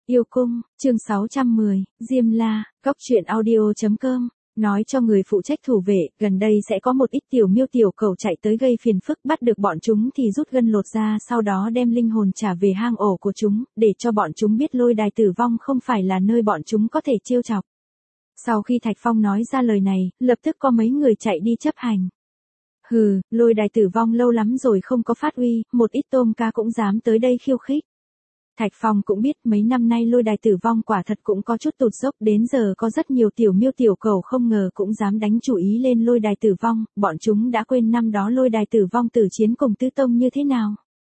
Yêu cung, chương 610, Diêm La, góc truyện audio.com, nói cho người phụ trách thủ vệ, gần đây sẽ có một ít tiểu miêu tiểu cầu chạy tới gây phiền phức, bắt được bọn chúng thì rút gân lột ra, sau đó đem linh hồn trả về hang ổ của chúng, để cho bọn chúng biết lôi đài tử vong không phải là nơi bọn chúng có thể trêu chọc. Sau khi Thạch Phong nói ra lời này, lập tức có mấy người chạy đi chấp hành. Hừ, lôi đài tử vong lâu lắm rồi không có phát uy, một ít tôm cá cũng dám tới đây khiêu khích. Thạch Phong cũng biết mấy năm nay lôi đài tử vong quả thật cũng có chút tụt dốc, đến giờ có rất nhiều tiểu miêu tiểu cầu không ngờ cũng dám đánh chủ ý lên lôi đài tử vong, bọn chúng đã quên năm đó lôi đài tử vong tử chiến cùng Tứ Tông như thế nào.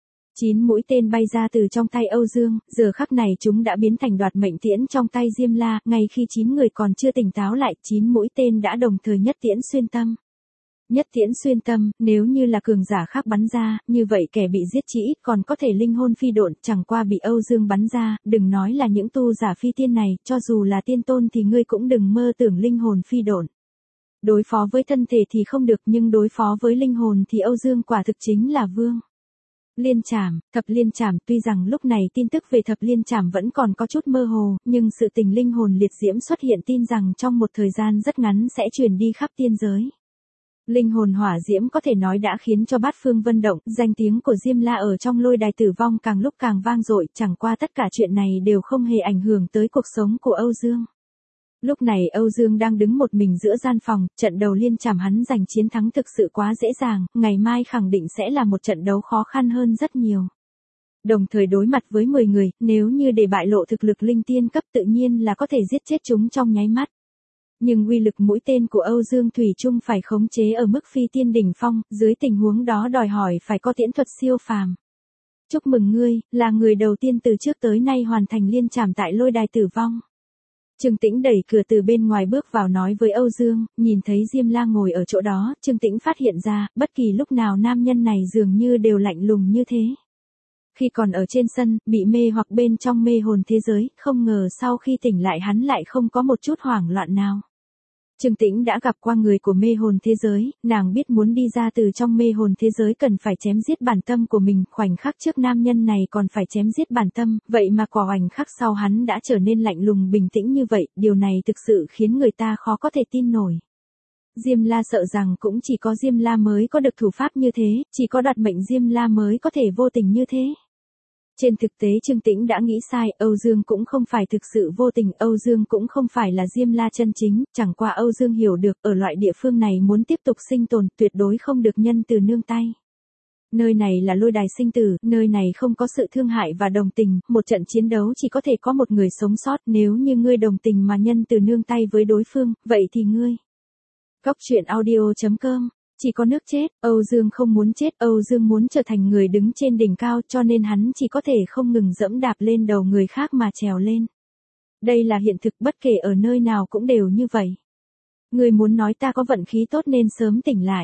9 mũi tên bay ra từ trong tay Âu Dương, giờ khắc này chúng đã biến thành đoạt mệnh tiễn trong tay Diêm La, ngay khi 9 người còn chưa tỉnh táo lại, 9 mũi tên đã đồng thời nhất tiễn xuyên tâm. Nhất tiễn xuyên tâm, nếu như là cường giả khác bắn ra, như vậy kẻ bị giết chỉ ít còn có thể linh hồn phi độn, chẳng qua bị Âu Dương bắn ra, đừng nói là những tu giả phi tiên này, cho dù là tiên tôn thì ngươi cũng đừng mơ tưởng linh hồn phi độn. Đối phó với thân thể thì không được, nhưng đối phó với linh hồn thì Âu Dương quả thực chính là vương. Liên trảm, thập liên trảm, tuy rằng lúc này tin tức về thập liên trảm vẫn còn có chút mơ hồ, nhưng sự tình linh hồn liệt diễm xuất hiện tin rằng trong một thời gian rất ngắn sẽ truyền đi khắp tiên giới. Linh hồn hỏa diễm có thể nói đã khiến cho bát phương vân động, danh tiếng của Diêm La ở trong lôi đài tử vong càng lúc càng vang dội, chẳng qua tất cả chuyện này đều không hề ảnh hưởng tới cuộc sống của Âu Dương. Lúc này Âu Dương đang đứng một mình giữa gian phòng, trận đầu liên trảm hắn giành chiến thắng thực sự quá dễ dàng, ngày mai khẳng định sẽ là một trận đấu khó khăn hơn rất nhiều. Đồng thời đối mặt với 10 người, nếu như để bại lộ thực lực linh tiên cấp tự nhiên là có thể giết chết chúng trong nháy mắt. Nhưng uy lực mũi tên của Âu Dương thủy chung phải khống chế ở mức phi tiên đỉnh phong, dưới tình huống đó đòi hỏi phải có tiễn thuật siêu phàm. Chúc mừng ngươi, là người đầu tiên từ trước tới nay hoàn thành liên trảm tại lôi đài tử vong. Trương Tĩnh đẩy cửa từ bên ngoài bước vào nói với Âu Dương, nhìn thấy Diêm La ngồi ở chỗ đó, Trương Tĩnh phát hiện ra, bất kỳ lúc nào nam nhân này dường như đều lạnh lùng như thế. Khi còn ở trên sân, bị mê hoặc bên trong mê hồn thế giới, không ngờ sau khi tỉnh lại hắn lại không có một chút hoảng loạn nào. Trương Tĩnh đã gặp qua người của mê hồn thế giới, nàng biết muốn đi ra từ trong mê hồn thế giới cần phải chém giết bản tâm của mình, khoảnh khắc trước nam nhân này còn phải chém giết bản tâm, vậy mà quả khoảnh khắc sau hắn đã trở nên lạnh lùng bình tĩnh như vậy, điều này thực sự khiến người ta khó có thể tin nổi. Diêm La sợ rằng cũng chỉ có Diêm La mới có được thủ pháp như thế, chỉ có đoạt mệnh Diêm La mới có thể vô tình như thế. Trên thực tế Trương Tĩnh đã nghĩ sai, Âu Dương cũng không phải thực sự vô tình, Âu Dương cũng không phải là Diêm La chân chính, chẳng qua Âu Dương hiểu được, ở loại địa phương này muốn tiếp tục sinh tồn, tuyệt đối không được nhân từ nương tay. Nơi này là lôi đài sinh tử, nơi này không có sự thương hại và đồng tình, một trận chiến đấu chỉ có thể có một người sống sót, nếu như ngươi đồng tình mà nhân từ nương tay với đối phương, vậy thì ngươi. Góc truyện audio.com. Chỉ có nước chết, Âu Dương không muốn chết, Âu Dương muốn trở thành người đứng trên đỉnh cao cho nên hắn chỉ có thể không ngừng dẫm đạp lên đầu người khác mà trèo lên. Đây là hiện thực, bất kể ở nơi nào cũng đều như vậy. Người muốn nói ta có vận khí tốt nên sớm tỉnh lại.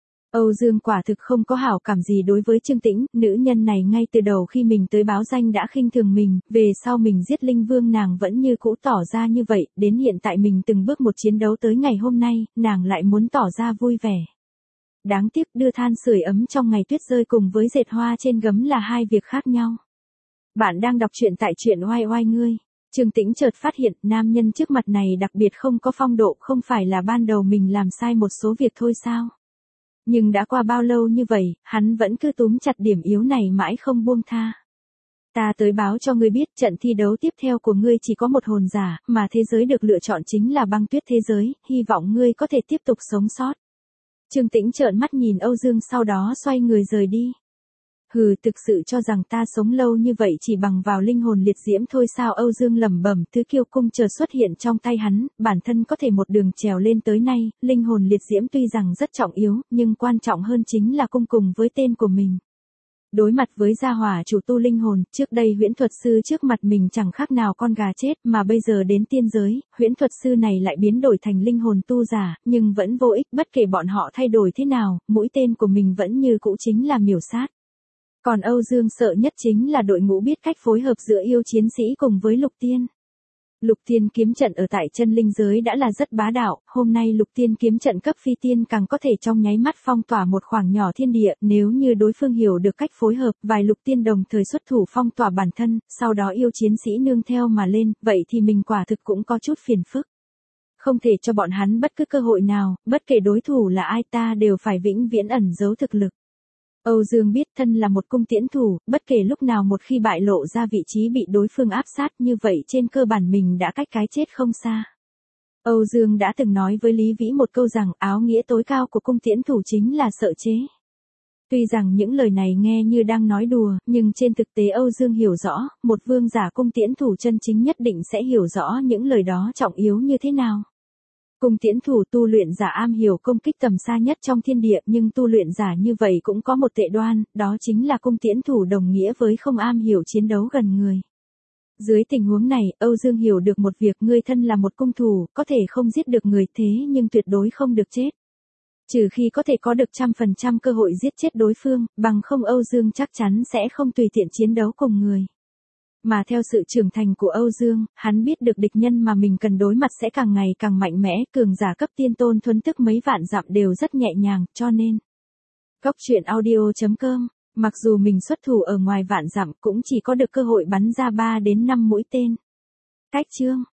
Âu Dương quả thực không có hảo cảm gì đối với Trương Tĩnh, nữ nhân này ngay từ đầu khi mình tới báo danh đã khinh thường mình, về sau mình giết Linh Vương nàng vẫn như cũ tỏ ra như vậy, đến hiện tại mình từng bước một chiến đấu tới ngày hôm nay, nàng lại muốn tỏ ra vui vẻ. Đáng tiếc đưa than sưởi ấm trong ngày tuyết rơi cùng với dệt hoa trên gấm là hai việc khác nhau. Bạn đang đọc truyện tại truyện oai oai ngươi. Trương Tĩnh chợt phát hiện nam nhân trước mặt này đặc biệt không có phong độ, không phải là ban đầu mình làm sai một số việc thôi sao? Nhưng đã qua bao lâu như vậy, hắn vẫn cứ túm chặt điểm yếu này mãi không buông tha. Ta tới báo cho ngươi biết trận thi đấu tiếp theo của ngươi chỉ có một hồn giả, mà thế giới được lựa chọn chính là băng tuyết thế giới, hy vọng ngươi có thể tiếp tục sống sót. Trương Tĩnh trợn mắt nhìn Âu Dương sau đó xoay người rời đi. Hừ, thực sự cho rằng ta sống lâu như vậy chỉ bằng vào linh hồn liệt diễm thôi sao? Âu Dương lẩm bẩm, thứ kiêu cung chợt xuất hiện trong tay hắn, bản thân có thể một đường trèo lên tới nay, linh hồn liệt diễm tuy rằng rất trọng yếu, nhưng quan trọng hơn chính là cung cùng với tên của mình. Đối mặt với gia hỏa chủ tu linh hồn, trước đây huyễn thuật sư trước mặt mình chẳng khác nào con gà chết, mà bây giờ đến tiên giới, huyễn thuật sư này lại biến đổi thành linh hồn tu giả, nhưng vẫn vô ích, bất kể bọn họ thay đổi thế nào, mũi tên của mình vẫn như cũ chính là miểu sát. Còn Âu Dương sợ nhất chính là đội ngũ biết cách phối hợp giữa yêu chiến sĩ cùng với lục tiên. Lục tiên kiếm trận ở tại chân linh giới đã là rất bá đạo, hôm nay lục tiên kiếm trận cấp phi tiên càng có thể trong nháy mắt phong tỏa một khoảng nhỏ thiên địa, nếu như đối phương hiểu được cách phối hợp, vài lục tiên đồng thời xuất thủ phong tỏa bản thân, sau đó yêu chiến sĩ nương theo mà lên, vậy thì mình quả thực cũng có chút phiền phức. Không thể cho bọn hắn bất cứ cơ hội nào, bất kể đối thủ là ai ta đều phải vĩnh viễn ẩn giấu thực lực. Âu Dương biết thân là một cung tiễn thủ, bất kể lúc nào một khi bại lộ ra vị trí bị đối phương áp sát như vậy trên cơ bản mình đã cách cái chết không xa. Âu Dương đã từng nói với Lý Vĩ một câu rằng áo nghĩa tối cao của cung tiễn thủ chính là sợ chế. Tuy rằng những lời này nghe như đang nói đùa, nhưng trên thực tế Âu Dương hiểu rõ, một vương giả cung tiễn thủ chân chính nhất định sẽ hiểu rõ những lời đó trọng yếu như thế nào. Cung tiễn thủ tu luyện giả am hiểu công kích tầm xa nhất trong thiên địa, nhưng tu luyện giả như vậy cũng có một tệ đoan, đó chính là cung tiễn thủ đồng nghĩa với không am hiểu chiến đấu gần người. Dưới tình huống này, Âu Dương hiểu được một việc, ngươi thân là một cung thủ, có thể không giết được người thế nhưng tuyệt đối không được chết. Trừ khi có thể có được 100% cơ hội giết chết đối phương, bằng không Âu Dương chắc chắn sẽ không tùy tiện chiến đấu cùng người. Mà theo sự trưởng thành của Âu Dương, hắn biết được địch nhân mà mình cần đối mặt sẽ càng ngày càng mạnh mẽ, cường giả cấp tiên tôn thuần tức mấy vạn dặm đều rất nhẹ nhàng, cho nên. Góc truyện audio.com, mặc dù mình xuất thủ ở ngoài vạn dặm cũng chỉ có được cơ hội bắn ra 3 đến 5 mũi tên. Cách chương